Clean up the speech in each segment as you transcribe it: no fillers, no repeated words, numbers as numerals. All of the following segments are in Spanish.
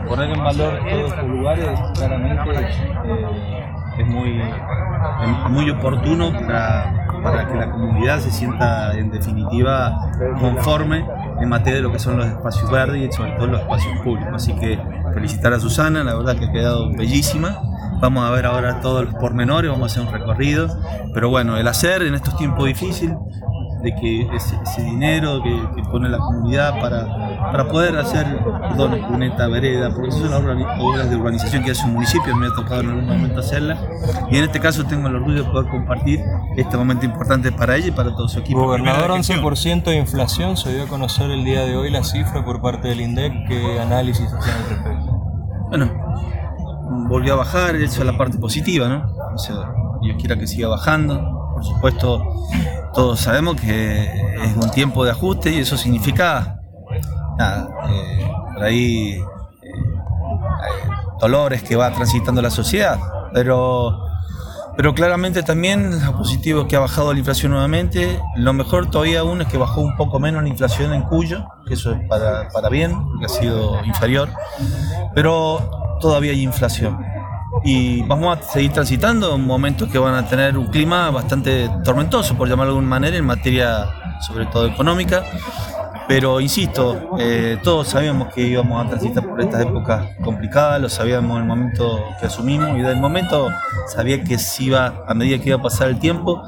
poner en valor todos estos lugares claramente es muy oportuno para que la comunidad se sienta en definitiva conforme en materia de lo que son los espacios verdes y sobre todo los espacios públicos. Así que felicitar a Susana, la verdad que ha quedado bellísima. Vamos a ver ahora todos los pormenores, vamos a hacer un recorrido, pero bueno, el hacer en estos tiempos difíciles, de que ese dinero que pone la comunidad para poder hacer cuneta, vereda, porque esas son las obras de urbanización que hace un municipio, me ha tocado en algún momento hacerlas, y en este caso tengo el orgullo de poder compartir este momento importante para ella y para todo su equipo. Gobernador, 11% de inflación, se dio a conocer el día de hoy la cifra por parte del INDEC. ¿Qué análisis hacen al respecto? Bueno, volvió a bajar, eso es la parte positiva, ¿no? O sea, Dios quiera que siga bajando. Por supuesto, todos sabemos que es un tiempo de ajuste y eso significa por ahí dolores que va transitando la sociedad, pero claramente también lo positivo es que ha bajado la inflación nuevamente. Lo mejor todavía aún es que bajó un poco menos la inflación en Cuyo, que eso es para bien, porque ha sido inferior, pero todavía hay inflación. Y vamos a seguir transitando momentos que van a tener un clima bastante tormentoso, por llamarlo de alguna manera, en materia sobre todo económica. Pero insisto, todos sabíamos que íbamos a transitar por estas épocas complicadas, lo sabíamos en el momento que asumimos, y del momento sabía que se iba, a medida que iba a pasar el tiempo,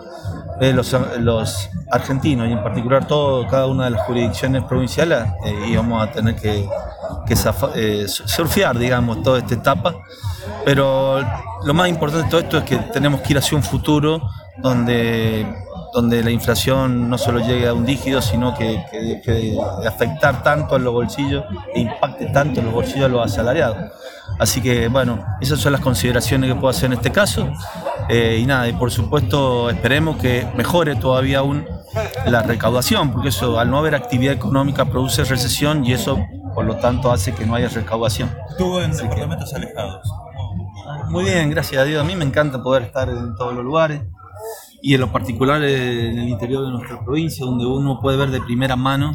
los argentinos, y en particular cada una de las jurisdicciones provinciales, íbamos a tener que surfear, digamos, toda esta etapa. Pero lo más importante de todo esto es que tenemos que ir hacia un futuro donde la inflación no solo llegue a un dígito, sino que deje de afectar tanto a los bolsillos e impacte tanto en los bolsillos de los asalariados. Así que bueno, esas son las consideraciones que puedo hacer en este caso. Y nada, y por supuesto esperemos que mejore todavía aún la recaudación, porque eso, al no haber actividad económica, produce recesión y eso por lo tanto hace que no haya recaudación. Estuvo en departamentos alejados. Muy bien, gracias a Dios. A mí me encanta poder estar en todos los lugares y en lo particular en el interior de nuestra provincia, donde uno puede ver de primera mano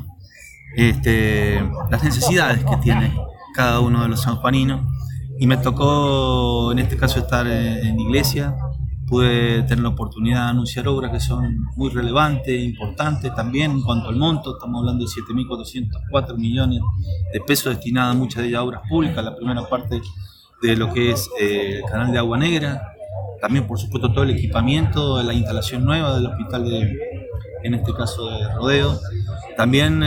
las necesidades que tiene cada uno de los sanjuaninos. Y me tocó en este caso estar en iglesia. Pude tener la oportunidad de anunciar obras que son muy relevantes, importantes también en cuanto al monto. Estamos hablando de 7.404 millones de pesos destinados a muchas de ellas a obras públicas. La primera parte de lo que es el canal de Agua Negra, también por supuesto todo el equipamiento, la instalación nueva del hospital en este caso de Rodeo, también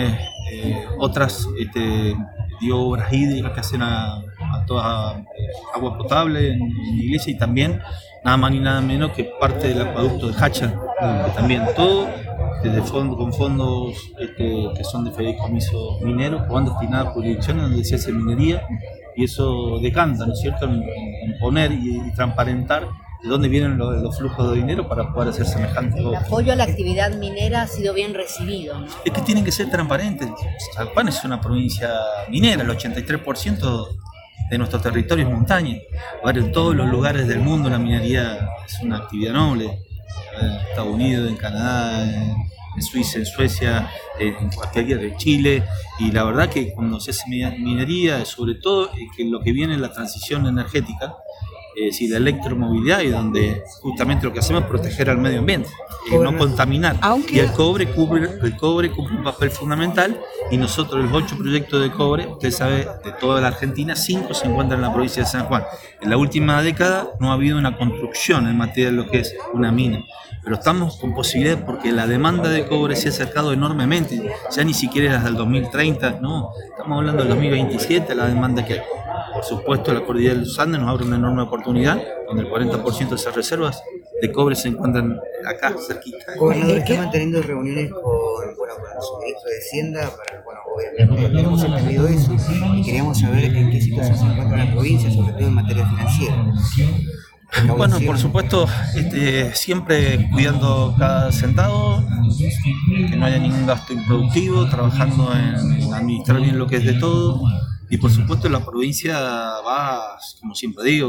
otras obras hídricas que hacen a toda agua potable en la iglesia, y también nada más ni nada menos que parte del acueducto de Hacha, que también todo con fondos que son de fideicomiso minero, que van destinados a jurisdicciones donde se hace minería, y eso decanta, ¿no es cierto?, en poner y transparentar de dónde vienen los flujos de dinero para poder hacer semejante obra. El apoyo a la actividad minera ha sido bien recibido, ¿no? Es que tienen que ser transparentes. San Juan es una provincia minera, el 83% de nuestro territorio es montaña. En todos los lugares del mundo la minería es una actividad noble. En Estados Unidos, en Canadá, en Suiza, en Suecia, en cualquier lugar de Chile, y la verdad que cuando se hace minería, sobre todo que lo que viene es la transición energética, es decir, la electromovilidad, y donde justamente lo que hacemos es proteger al medio ambiente, no contaminar. Y el cobre cumple un papel fundamental, y nosotros los 8 proyectos de cobre, usted sabe, de toda la Argentina, 5 se encuentran en la provincia de San Juan. En la última década no ha habido una construcción en materia de lo que es una mina, pero estamos con posibilidades porque la demanda de cobre se ha acercado enormemente, ya ni siquiera es del 2030, no, estamos hablando del 2027, la demanda que hay. Por supuesto, la cordillera de los Andes nos abre una enorme oportunidad, donde el 40% de esas reservas de cobre se encuentran acá, cerquita. Gobernador, ¿está manteniendo reuniones con su ministro de Hacienda? Obviamente tenemos entendido eso, y queríamos saber en qué situación se encuentra la provincia, sobre todo en materia financiera. Bueno, por supuesto, siempre cuidando cada centavo, que no haya ningún gasto improductivo, trabajando en administrar bien lo que es de todo. Y por supuesto la provincia va, como siempre digo,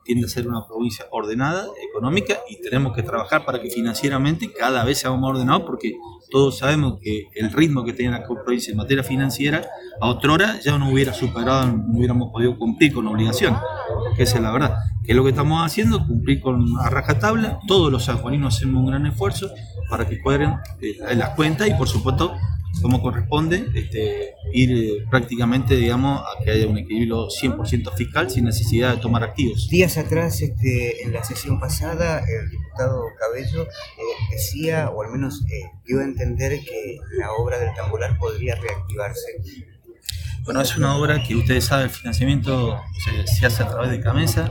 tiende a ser una provincia ordenada, económica, y tenemos que trabajar para que financieramente cada vez seamos más ordenados, porque todos sabemos que el ritmo que tiene la provincia en materia financiera, a otra hora ya no hubiera superado, no hubiéramos podido cumplir con la obligación, que esa es la verdad. Que es lo que estamos haciendo, cumplir con a rajatabla. Todos los sanjuaninos hacemos un gran esfuerzo para que cuadren las cuentas y, por supuesto, como corresponde, ir prácticamente, digamos, a que haya un equilibrio 100% fiscal sin necesidad de tomar activos. Días atrás, en la sesión pasada, el diputado Cabello decía, o al menos dio a entender, que la obra del Tambolar podría reactivarse. Bueno, es una obra que ustedes saben, el financiamiento se hace a través de Camesa.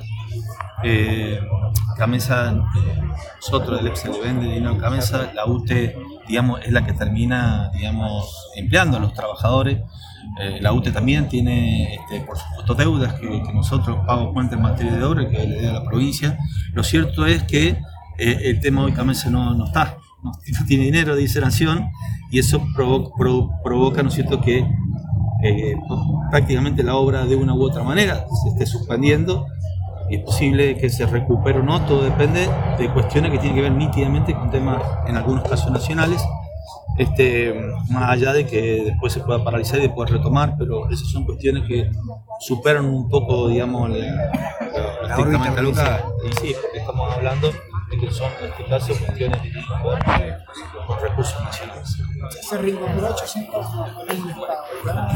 Camesa, nosotros, el se le vende dinero a Camesa, la UTE, digamos, es la que termina, digamos, empleando a los trabajadores. La UTE también tiene, por supuesto, deudas que nosotros pagamos cuenta en materia de obra, que le debe a la provincia. Lo cierto es que el tema hoy Camesa no tiene dinero de diserción, y eso provoca, ¿no es cierto?, que prácticamente la obra de una u otra manera se esté suspendiendo, y es posible que se recupere o no. Todo depende de cuestiones que tienen que ver nítidamente con temas, en algunos casos nacionales, más allá de que después se pueda paralizar y después retomar, pero esas son cuestiones que superan un poco, digamos, la estrictamente local. Y sí, porque estamos hablando de que son, en este caso, cuestiones que tienen que ver con recursos nacionales.